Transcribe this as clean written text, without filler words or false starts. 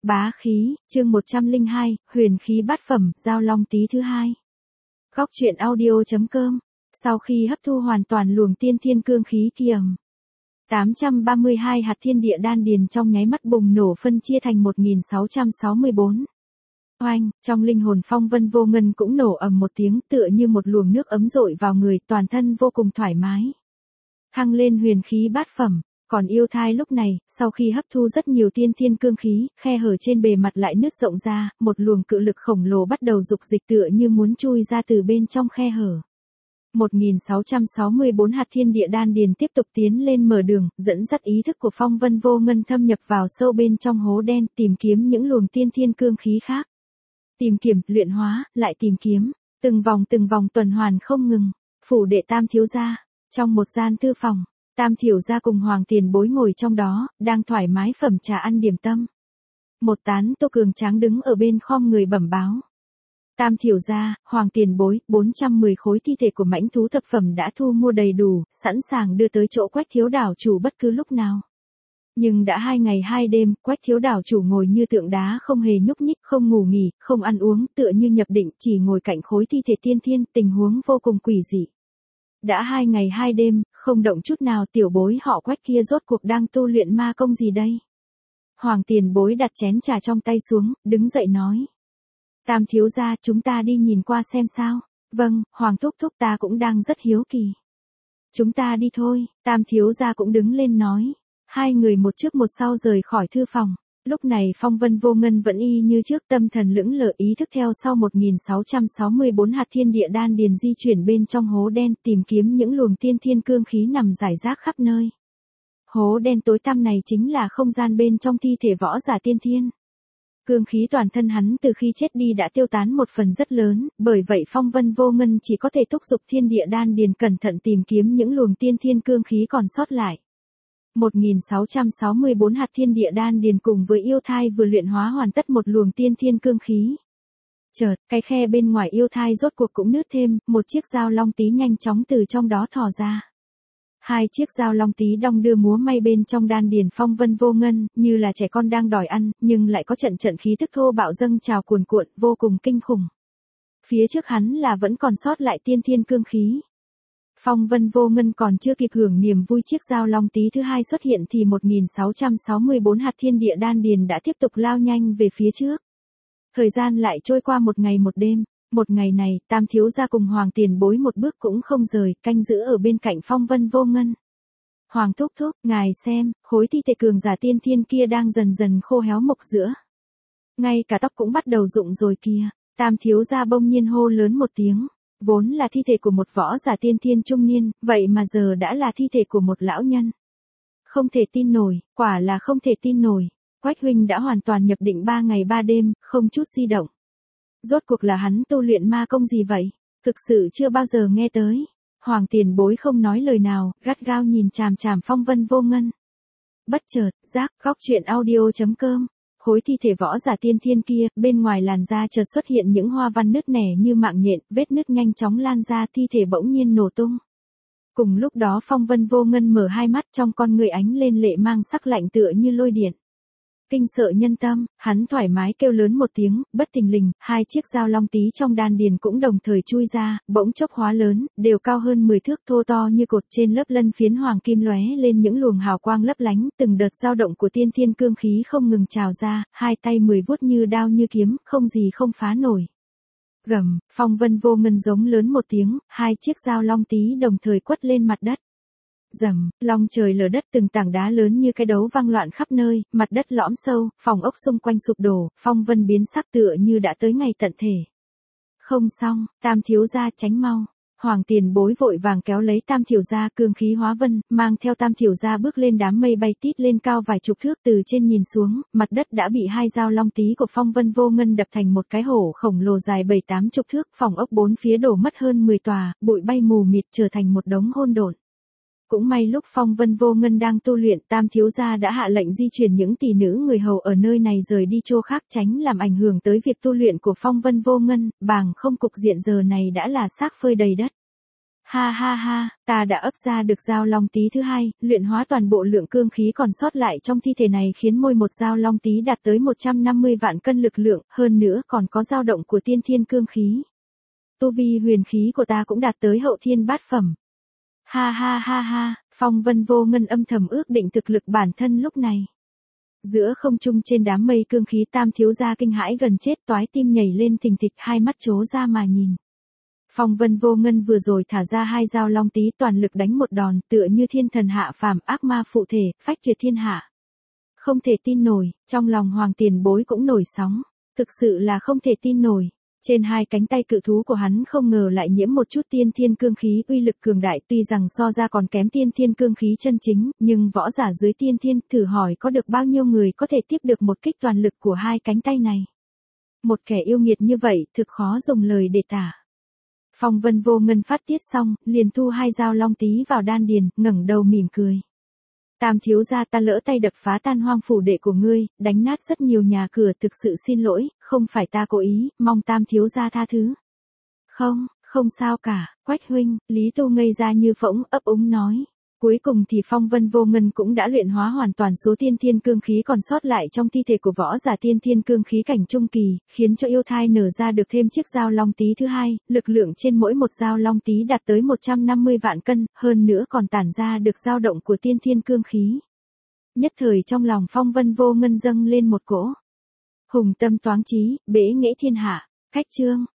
Bá khí, chương 102, huyền khí bát phẩm, giao long tí thứ hai. Góc truyện audio.com. Sau khi hấp thu hoàn toàn luồng tiên thiên cương khí kia, 832 hạt thiên địa đan điền trong nháy mắt bùng nổ phân chia thành 1664. Oanh, trong linh hồn Phong Vân Vô Ngân cũng nổ ầm một tiếng, tựa như một luồng nước ấm dội vào người, toàn thân vô cùng thoải mái. Thăng lên huyền khí bát phẩm. Còn yêu thai lúc này, sau khi hấp thu rất nhiều tiên thiên cương khí, khe hở trên bề mặt lại nứt rộng ra, một luồng cự lực khổng lồ bắt đầu dục dịch tựa như muốn chui ra từ bên trong khe hở. 1664 hạt thiên địa đan điền tiếp tục tiến lên mở đường, dẫn dắt ý thức của Phong Vân Vô Ngân thâm nhập vào sâu bên trong hố đen, tìm kiếm những luồng tiên thiên cương khí khác. Tìm kiếm, luyện hóa, lại tìm kiếm, từng vòng tuần hoàn không ngừng. Phủ đệ Tam thiếu gia, trong một gian thư phòng. Tam thiếu gia cùng Hoàng Tiền Bối ngồi trong đó, đang thoải mái phẩm trà ăn điểm tâm. Một tán tô cường tráng đứng ở bên khom người bẩm báo. Tam thiếu gia, Hoàng Tiền Bối, 410 khối thi thể của mãnh thú thập phẩm đã thu mua đầy đủ, sẵn sàng đưa tới chỗ Quách thiếu đảo chủ bất cứ lúc nào. Nhưng đã 2 ngày 2 đêm, Quách thiếu đảo chủ ngồi như tượng đá không hề nhúc nhích, không ngủ nghỉ, không ăn uống, tựa như nhập định, chỉ ngồi cạnh khối thi thể tiên thiên, tình huống vô cùng quỷ dị. Đã 2 ngày 2 đêm, không động chút nào, tiểu bối họ Quách kia rốt cuộc đang tu luyện ma công gì đây? Hoàng Tiền Bối đặt chén trà trong tay xuống, đứng dậy nói. Tam thiếu gia, chúng ta đi nhìn qua xem sao. Vâng, Hoàng thúc thúc, ta cũng đang rất hiếu kỳ. Chúng ta đi thôi, Tam thiếu gia cũng đứng lên nói. Hai người một trước một sau rời khỏi thư phòng. Lúc này Phong Vân Vô Ngân vẫn y như trước, tâm thần lững lờ, ý thức theo sau 1664 hạt thiên địa đan điền di chuyển bên trong hố đen, tìm kiếm những luồng tiên thiên cương khí nằm rải rác khắp nơi. Hố đen tối tăm này chính là không gian bên trong thi thể võ giả tiên thiên. Cương khí toàn thân hắn từ khi chết đi đã tiêu tán một phần rất lớn, bởi vậy Phong Vân Vô Ngân chỉ có thể thúc giục thiên địa đan điền cẩn thận tìm kiếm những luồng tiên thiên cương khí còn sót lại. 1664 hạt thiên địa đan điền cùng với yêu thai vừa luyện hóa hoàn tất một luồng tiên thiên cương khí. Chợt, cái khe bên ngoài yêu thai rốt cuộc cũng nứt thêm, một chiếc dao long tí nhanh chóng từ trong đó thò ra. Hai chiếc dao long tí đong đưa múa may bên trong đan điền Phong Vân Vô Ngân, như là trẻ con đang đòi ăn, nhưng lại có trận khí tức thô bạo dâng trào cuồn cuộn, vô cùng kinh khủng. Phía trước hắn là vẫn còn sót lại tiên thiên cương khí. Phong Vân Vô Ngân còn chưa kịp hưởng niềm vui chiếc dao long tí thứ hai xuất hiện thì 1664 hạt thiên địa đan điền đã tiếp tục lao nhanh về phía trước. Thời gian lại trôi qua một ngày một đêm, một ngày này, Tam thiếu gia cùng Hoàng Tiền Bối một bước cũng không rời, canh giữ ở bên cạnh Phong Vân Vô Ngân. Hoàng thúc thúc, ngài xem, khối thi thể cường giả tiên thiên kia đang dần dần khô héo mục giữa. Ngay cả tóc cũng bắt đầu rụng rồi kìa. Tam thiếu gia bỗng nhiên hô lớn một tiếng. Vốn là thi thể của một võ giả tiên thiên trung niên, vậy mà giờ đã là thi thể của một lão nhân. Không thể tin nổi, quả là không thể tin nổi. Quách huynh đã hoàn toàn nhập định 3 ngày 3 đêm, không chút di động. Rốt cuộc là hắn tu luyện ma công gì vậy? Thực sự chưa bao giờ nghe tới. Hoàng Tiền Bối không nói lời nào, gắt gao nhìn chằm chằm Phong Vân Vô Ngân. Bất chợt, giác, góc truyện audio.com. Khối thi thể võ giả tiên thiên kia, bên ngoài làn da chợt xuất hiện những hoa văn nứt nẻ như mạng nhện, vết nứt nhanh chóng lan ra, thi thể bỗng nhiên nổ tung. Cùng lúc đó Phong Vân Vô Ngân mở hai mắt, trong con người ánh lên lệ mang sắc lạnh tựa như lôi điện. Kinh sợ nhân tâm, hắn thoải mái kêu lớn một tiếng, bất thình lình, hai chiếc dao long tí trong đan điền cũng đồng thời chui ra, bỗng chốc hóa lớn, đều cao hơn 10 thước, thô to như cột, trên lớp lân phiến hoàng kim lóe lên những luồng hào quang lấp lánh, từng đợt dao động của tiên thiên cương khí không ngừng trào ra, hai tay 10 vuốt như đao như kiếm, không gì không phá nổi. Gầm, Phong Vân Vô Ngân giống lớn một tiếng, hai chiếc dao long tí đồng thời quất lên mặt đất. Rầm, long trời lở đất, từng tảng đá lớn như cái đấu vang loạn khắp nơi, mặt đất lõm sâu, phòng ốc xung quanh sụp đổ, Phong Vân biến sắc tựa như đã tới ngày tận thể. Không xong, Tam thiếu gia tránh mau. Hoàng Tiền Bối vội vàng kéo lấy Tam thiếu gia, cương khí hóa vân, mang theo Tam thiếu gia bước lên đám mây bay tít lên cao vài chục thước, từ trên nhìn xuống, mặt đất đã bị hai dao long tí của Phong Vân Vô Ngân đập thành một cái hổ khổng lồ dài 7-8 chục thước, phòng ốc bốn phía đổ mất hơn 10 tòa, bụi bay mù mịt trở thành một đống hỗn độn. Cũng may lúc Phong Vân Vô Ngân đang tu luyện, Tam thiếu gia đã hạ lệnh di chuyển những tỷ nữ người hầu ở nơi này rời đi chỗ khác, tránh làm ảnh hưởng tới việc tu luyện của Phong Vân Vô Ngân, bằng không cục diện giờ này đã là xác phơi đầy đất. Ha ha ha, ta đã ấp ra được dao long tí thứ hai, luyện hóa toàn bộ lượng cương khí còn sót lại trong thi thể này khiến mỗi một dao long tí đạt tới 150 vạn cân lực lượng, hơn nữa còn có dao động của tiên thiên cương khí. Tu vi huyền khí của ta cũng đạt tới hậu thiên bát phẩm. Ha ha ha ha, Phong Vân Vô Ngân âm thầm ước định thực lực bản thân lúc này. Giữa không trung trên đám mây cương khí Tam thiếu gia kinh hãi gần chết, toái tim nhảy lên thình thịch, hai mắt trố ra mà nhìn. Phong Vân Vô Ngân vừa rồi thả ra hai dao long tí toàn lực đánh một đòn, tựa như thiên thần hạ phàm, ác ma phụ thể, phách tuyệt thiên hạ. Không thể tin nổi, trong lòng Hoàng Tiền Bối cũng nổi sóng, thực sự là không thể tin nổi. Trên hai cánh tay cự thú của hắn không ngờ lại nhiễm một chút tiên thiên cương khí, uy lực cường đại, tuy rằng so ra còn kém tiên thiên cương khí chân chính, nhưng võ giả dưới tiên thiên, thử hỏi có được bao nhiêu người có thể tiếp được một kích toàn lực của hai cánh tay này. Một kẻ yêu nghiệt như vậy, thực khó dùng lời để tả. Phong Vân Vô Ngân phát tiết xong, liền thu hai dao long tí vào đan điền, ngẩng đầu mỉm cười. Tam thiếu gia, ta lỡ tay đập phá tan hoang phủ đệ của ngươi, đánh nát rất nhiều nhà cửa, thực sự xin lỗi, không phải ta cố ý, mong Tam thiếu gia tha thứ. Không sao cả, Quách huynh, Lý Tu ngây ra như phỗng, ấp úng nói. Cuối cùng thì Phong Vân Vô Ngân cũng đã luyện hóa hoàn toàn số tiên thiên cương khí còn sót lại trong thi thể của võ giả tiên thiên cương khí cảnh trung kỳ, khiến cho yêu thai nở ra được thêm chiếc dao long tí thứ hai, lực lượng trên mỗi một dao long tí đạt tới 150 vạn cân, hơn nữa còn tản ra được dao động của tiên thiên cương khí. Nhất thời trong lòng Phong Vân Vô Ngân dâng lên một cỗ hùng tâm toáng chí, bế nghệ thiên hạ. Cách chương